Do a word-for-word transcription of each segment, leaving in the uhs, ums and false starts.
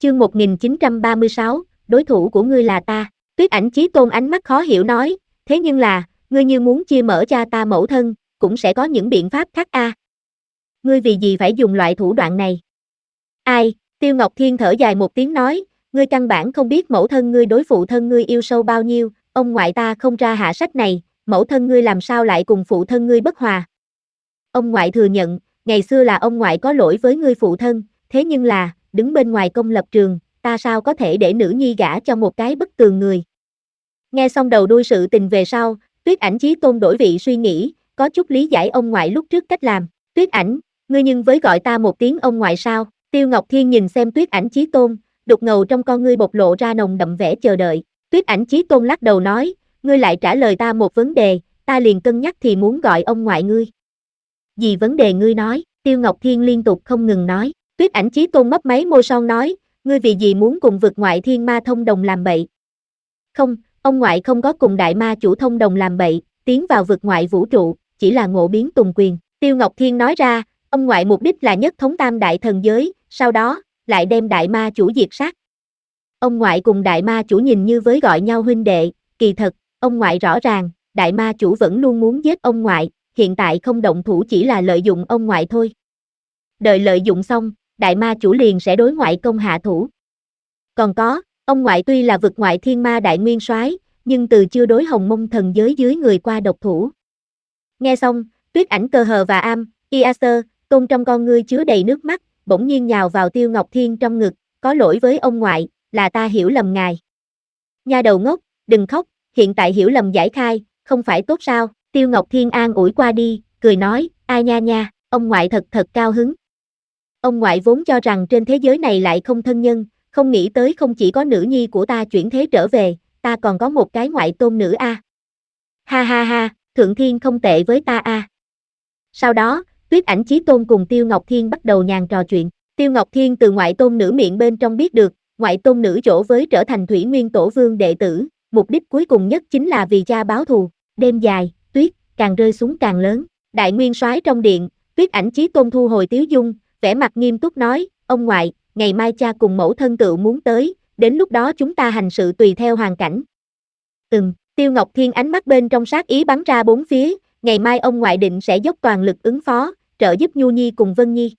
Chương một nghìn chín trăm ba mươi sáu, đối thủ của ngươi là ta. Tuyết Ảnh Chí Tôn ánh mắt khó hiểu nói, thế nhưng là, ngươi như muốn chia mở cha ta mẫu thân, cũng sẽ có những biện pháp khác a. À. Ngươi vì gì phải dùng loại thủ đoạn này? Ai? Tiêu Ngọc Thiên thở dài một tiếng nói, ngươi căn bản không biết mẫu thân ngươi đối phụ thân ngươi yêu sâu bao nhiêu, ông ngoại ta không ra hạ sách này, mẫu thân ngươi làm sao lại cùng phụ thân ngươi bất hòa. Ông ngoại thừa nhận, ngày xưa là ông ngoại có lỗi với ngươi phụ thân, thế nhưng là, đứng bên ngoài công lập trường, ta sao có thể để nữ nhi gả cho một cái bất tường người. Nghe xong đầu đuôi sự tình về sau, Tuyết Ảnh Chí Tôn đổi vị suy nghĩ, có chút lý giải ông ngoại lúc trước cách làm. Tuyết Ảnh, ngươi nhưng với gọi ta một tiếng ông ngoại sao? Tiêu Ngọc Thiên nhìn xem Tuyết Ảnh Chí Tôn, đục ngầu trong con ngươi bộc lộ ra nồng đậm vẻ chờ đợi. Tuyết Ảnh Chí Tôn lắc đầu nói, ngươi lại trả lời ta một vấn đề, ta liền cân nhắc thì muốn gọi ông ngoại ngươi. Gì vấn đề ngươi nói? Tiêu Ngọc Thiên liên tục không ngừng nói. Tuyết Ảnh Chí Tôn mấp máy môi son nói, ngươi vì gì muốn cùng vực ngoại thiên ma thông đồng làm bậy? Không, ông ngoại không có cùng đại ma chủ thông đồng làm bậy, tiến vào vực ngoại vũ trụ, chỉ là ngộ biến tùng quyền. Tiêu Ngọc Thiên nói ra, ông ngoại mục đích là nhất thống tam đại thần giới, sau đó, lại đem đại ma chủ diệt sát. Ông ngoại cùng đại ma chủ nhìn như với gọi nhau huynh đệ, kỳ thật, ông ngoại rõ ràng, đại ma chủ vẫn luôn muốn giết ông ngoại, hiện tại không động thủ chỉ là lợi dụng ông ngoại thôi. Đợi lợi dụng xong, đại ma chủ liền sẽ đối ngoại công hạ thủ. Còn có, ông ngoại tuy là vực ngoại thiên ma đại nguyên soái, nhưng từ chưa đối Hồng Mông thần giới dưới người qua độc thủ. Nghe xong, Tuyết Ảnh Cơ Hờ và Am, Iaser, Tôn trong con ngươi chứa đầy nước mắt, bỗng nhiên nhào vào Tiêu Ngọc Thiên trong ngực, có lỗi với ông ngoại, là ta hiểu lầm ngài. Nha đầu ngốc, đừng khóc, hiện tại hiểu lầm giải khai, không phải tốt sao? Tiêu Ngọc Thiên an ủi qua đi, cười nói, ai nha nha, ông ngoại thật thật cao hứng. Ông ngoại vốn cho rằng trên thế giới này lại không thân nhân, không nghĩ tới không chỉ có nữ nhi của ta chuyển thế trở về, ta còn có một cái ngoại tôn nữ a. À. Ha ha ha, Thượng Thiên không tệ với ta a. À. Sau đó, Tuyết Ảnh Chí Tôn cùng Tiêu Ngọc Thiên bắt đầu nhàn trò chuyện. Tiêu Ngọc Thiên từ ngoại tôn nữ miệng bên trong biết được, ngoại tôn nữ dỗ với trở thành Thủy Nguyên Tổ Vương đệ tử, mục đích cuối cùng nhất chính là vì cha báo thù. Đêm dài, tuyết càng rơi xuống càng lớn. Đại nguyên soái trong điện, Tuyết Ảnh Chí Tôn thu hồi tiếu dung, vẻ mặt nghiêm túc nói, ông ngoại, ngày mai cha cùng mẫu thân cựu muốn tới, đến lúc đó chúng ta hành sự tùy theo hoàn cảnh. Ừm, Tiêu Ngọc Thiên ánh mắt bên trong sát ý bắn ra bốn phía, ngày mai ông ngoại định sẽ dốc toàn lực ứng phó, trợ giúp Nhu Nhi cùng Vân Nhi.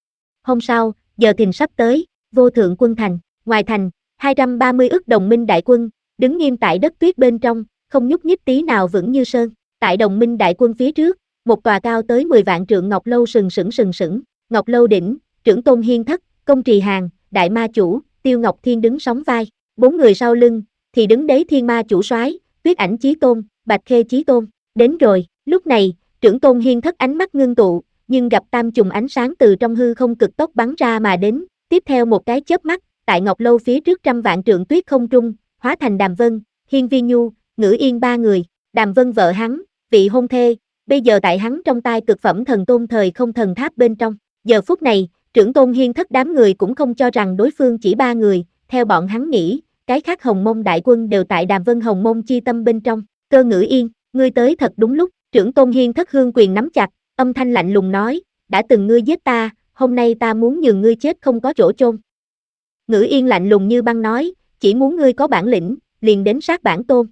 Hôm sau, giờ thìn sắp tới, vô thượng quân thành, ngoài thành, hai trăm ba mươi ức đồng minh đại quân, đứng nghiêm tại đất tuyết bên trong, không nhúc nhích tí nào vững như sơn. Tại đồng minh đại quân phía trước, một tòa cao tới mười vạn trượng ngọc lâu sừng sững sừng sững, ngọc lâu đỉnh, trưởng tôn hiên thất, công trì hàng, đại ma chủ, Tiêu Ngọc Thiên đứng sóng vai, bốn người sau lưng, thì đứng đấy thiên ma chủ soái, Tuyết Ảnh Chí Tôn, Bạch Khê Chí Tôn, đến rồi. Lúc này, trưởng tôn hiên thất ánh mắt ngưng tụ, nhưng gặp tam trùng ánh sáng từ trong hư không cực tốc bắn ra mà đến, tiếp theo một cái chớp mắt, tại ngọc lâu phía trước trăm vạn trượng tuyết không trung, hóa thành Đàm Vân, Hiên Vi Nhu, Ngữ Yên ba người, Đàm Vân vợ hắn, vị hôn thê, bây giờ tại hắn trong tay cực phẩm thần tôn thời không thần tháp bên trong. Giờ phút này, trưởng tôn hiên thất đám người cũng không cho rằng đối phương chỉ ba người, theo bọn hắn nghĩ, cái khác Hồng Mông đại quân đều tại Đàm Vân Hồng Mông chi tâm bên trong. Cơ Ngữ Yên, ngươi tới thật đúng lúc, trưởng tôn hiên thất hương quyền nắm chặt, âm thanh lạnh lùng nói, đã từng ngươi giết ta, hôm nay ta muốn nhường ngươi chết không có chỗ chôn. Ngữ Yên lạnh lùng như băng nói, chỉ muốn ngươi có bản lĩnh, liền đến sát bản tôn.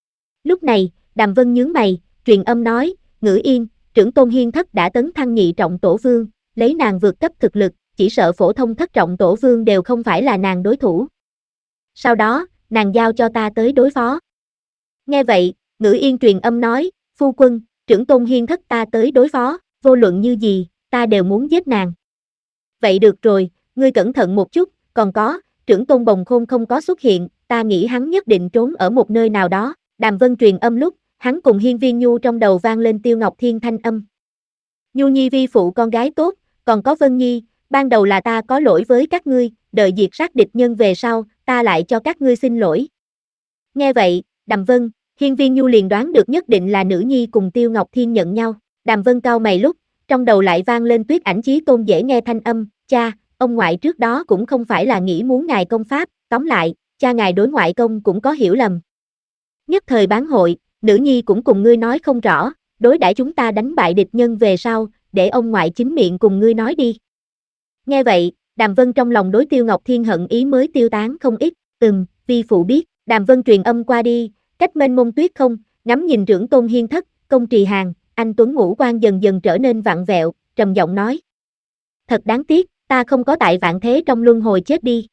Lúc này, Đàm Vân nhướng mày, truyền âm nói, Ngữ Yên, trưởng tôn hiên thất đã tấn thăng nhị trọng tổ vương, lấy nàng vượt cấp thực lực, chỉ sợ phổ thông thất trọng tổ vương đều không phải là nàng đối thủ. Sau đó, nàng giao cho ta tới đối phó. Nghe vậy, Ngữ Yên truyền âm nói, phu quân, trưởng tôn hiên thất ta tới đối phó, vô luận như gì, ta đều muốn giết nàng. Vậy được rồi, ngươi cẩn thận một chút, còn có, trưởng tôn Bồng Khôn không có xuất hiện, ta nghĩ hắn nhất định trốn ở một nơi nào đó. Đàm Vân truyền âm lúc, hắn cùng Hiên Viên Nhu trong đầu vang lên Tiêu Ngọc Thiên thanh âm. Nhu Nhi vi phụ con gái tốt, còn có Vân Nhi, ban đầu là ta có lỗi với các ngươi, đợi diệt sát địch nhân về sau, ta lại cho các ngươi xin lỗi. Nghe vậy, Đàm Vân, Hiên Viên Nhu liền đoán được nhất định là nữ nhi cùng Tiêu Ngọc Thiên nhận nhau. Đàm Vân cau mày lúc, trong đầu lại vang lên Tuyết Ảnh Chí Tôn dễ nghe thanh âm, cha, ông ngoại trước đó cũng không phải là nghĩ muốn ngài công pháp, tóm lại, cha ngài đối ngoại công cũng có hiểu lầm. Nhất thời bán hội, nữ nhi cũng cùng ngươi nói không rõ, đối đãi chúng ta đánh bại địch nhân về sau, để ông ngoại chính miệng cùng ngươi nói đi. Nghe vậy, Đàm Vân trong lòng đối Tiêu Ngọc Thiên hận ý mới tiêu tán không ít, ừm, vi phụ biết, Đàm Vân truyền âm qua đi, cách mênh mông tuyết không, ngắm nhìn trưởng tôn hiên thất, công trì hàng, anh Tuấn ngũ quan dần dần trở nên vặn vẹo, trầm giọng nói. Thật đáng tiếc, ta không có tại vạn thế trong luân hồi chết đi.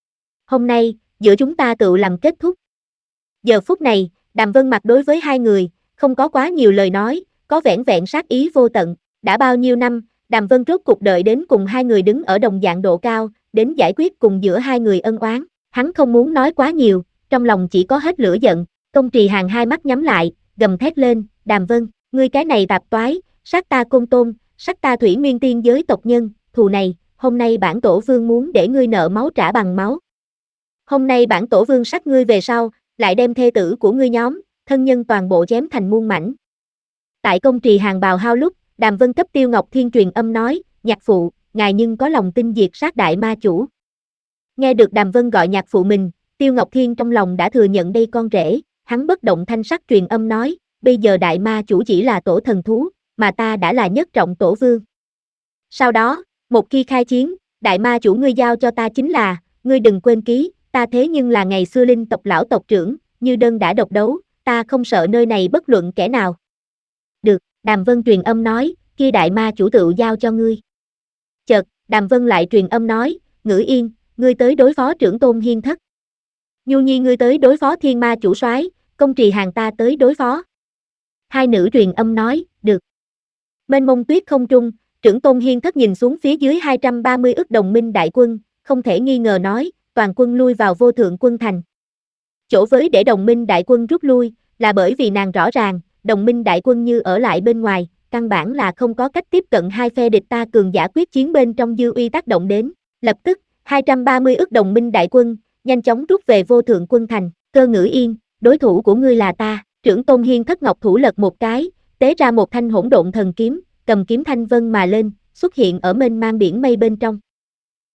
Hôm nay, giữa chúng ta tự làm kết thúc. Giờ phút này, Đàm Vân mặt đối với hai người, không có quá nhiều lời nói, có vẻn vẹn sát ý vô tận. Đã bao nhiêu năm, Đàm Vân rốt cuộc đợi đến cùng hai người đứng ở đồng dạng độ cao, đến giải quyết cùng giữa hai người ân oán. Hắn không muốn nói quá nhiều, trong lòng chỉ có hết lửa giận. Công trì hàng hai mắt nhắm lại, gầm thét lên, Đàm Vân, ngươi cái này tạp toái, sát ta Côn Tôn, sát ta Thủy Nguyên tiên giới tộc nhân, thù này, hôm nay bản tổ vương muốn để ngươi nợ máu trả bằng máu. Hôm nay bản tổ vương sát ngươi về sau, lại đem thê tử của ngươi nhóm, thân nhân toàn bộ chém thành muôn mảnh. Tại công trì hàng bào hao lúc, Đàm Vân cấp Tiêu Ngọc Thiên truyền âm nói, nhạc phụ, ngài nhưng có lòng tin diệt sát đại ma chủ. Nghe được Đàm Vân gọi nhạc phụ mình, Tiêu Ngọc Thiên trong lòng đã thừa nhận đây con rể, hắn bất động thanh sắc truyền âm nói, bây giờ đại ma chủ chỉ là tổ thần thú, mà ta đã là nhất trọng tổ vương. Sau đó, một khi khai chiến, đại ma chủ ngươi giao cho ta chính là, ngươi đừng quên ký, ta thế nhưng là ngày xưa linh tộc lão tộc trưởng, như đơn đã độc đấu, ta không sợ nơi này bất luận kẻ nào. Được, Đàm Vân truyền âm nói, kia đại ma chủ tự giao cho ngươi. Chợt, Đàm Vân lại truyền âm nói, Ngữ Yên, ngươi tới đối phó trưởng tôn hiên thất. Nhu Nhi ngươi tới đối phó thiên ma chủ soái, công trì hàng ta tới đối phó. Hai nữ truyền âm nói, được. Mênh mông tuyết không trung, trưởng tôn hiên thất nhìn xuống phía dưới hai trăm ba mươi ức đồng minh đại quân, không thể nghi ngờ nói, toàn quân lui vào vô thượng quân thành. Chỗ với để đồng minh đại quân rút lui, là bởi vì nàng rõ ràng, đồng minh đại quân như ở lại bên ngoài, căn bản là không có cách tiếp cận hai phe địch ta cường giả quyết chiến bên trong dư uy tác động đến. Lập tức, hai trăm ba mươi ức đồng minh đại quân, nhanh chóng rút về vô thượng quân thành. Cơ Ngữ Yên, đối thủ của ngươi là ta. Trưởng tôn hiên thất ngọc thủ lật một cái, tế ra một thanh hỗn độn thần kiếm, cầm kiếm thanh vân mà lên, xuất hiện ở mênh mang biển mây bên trong.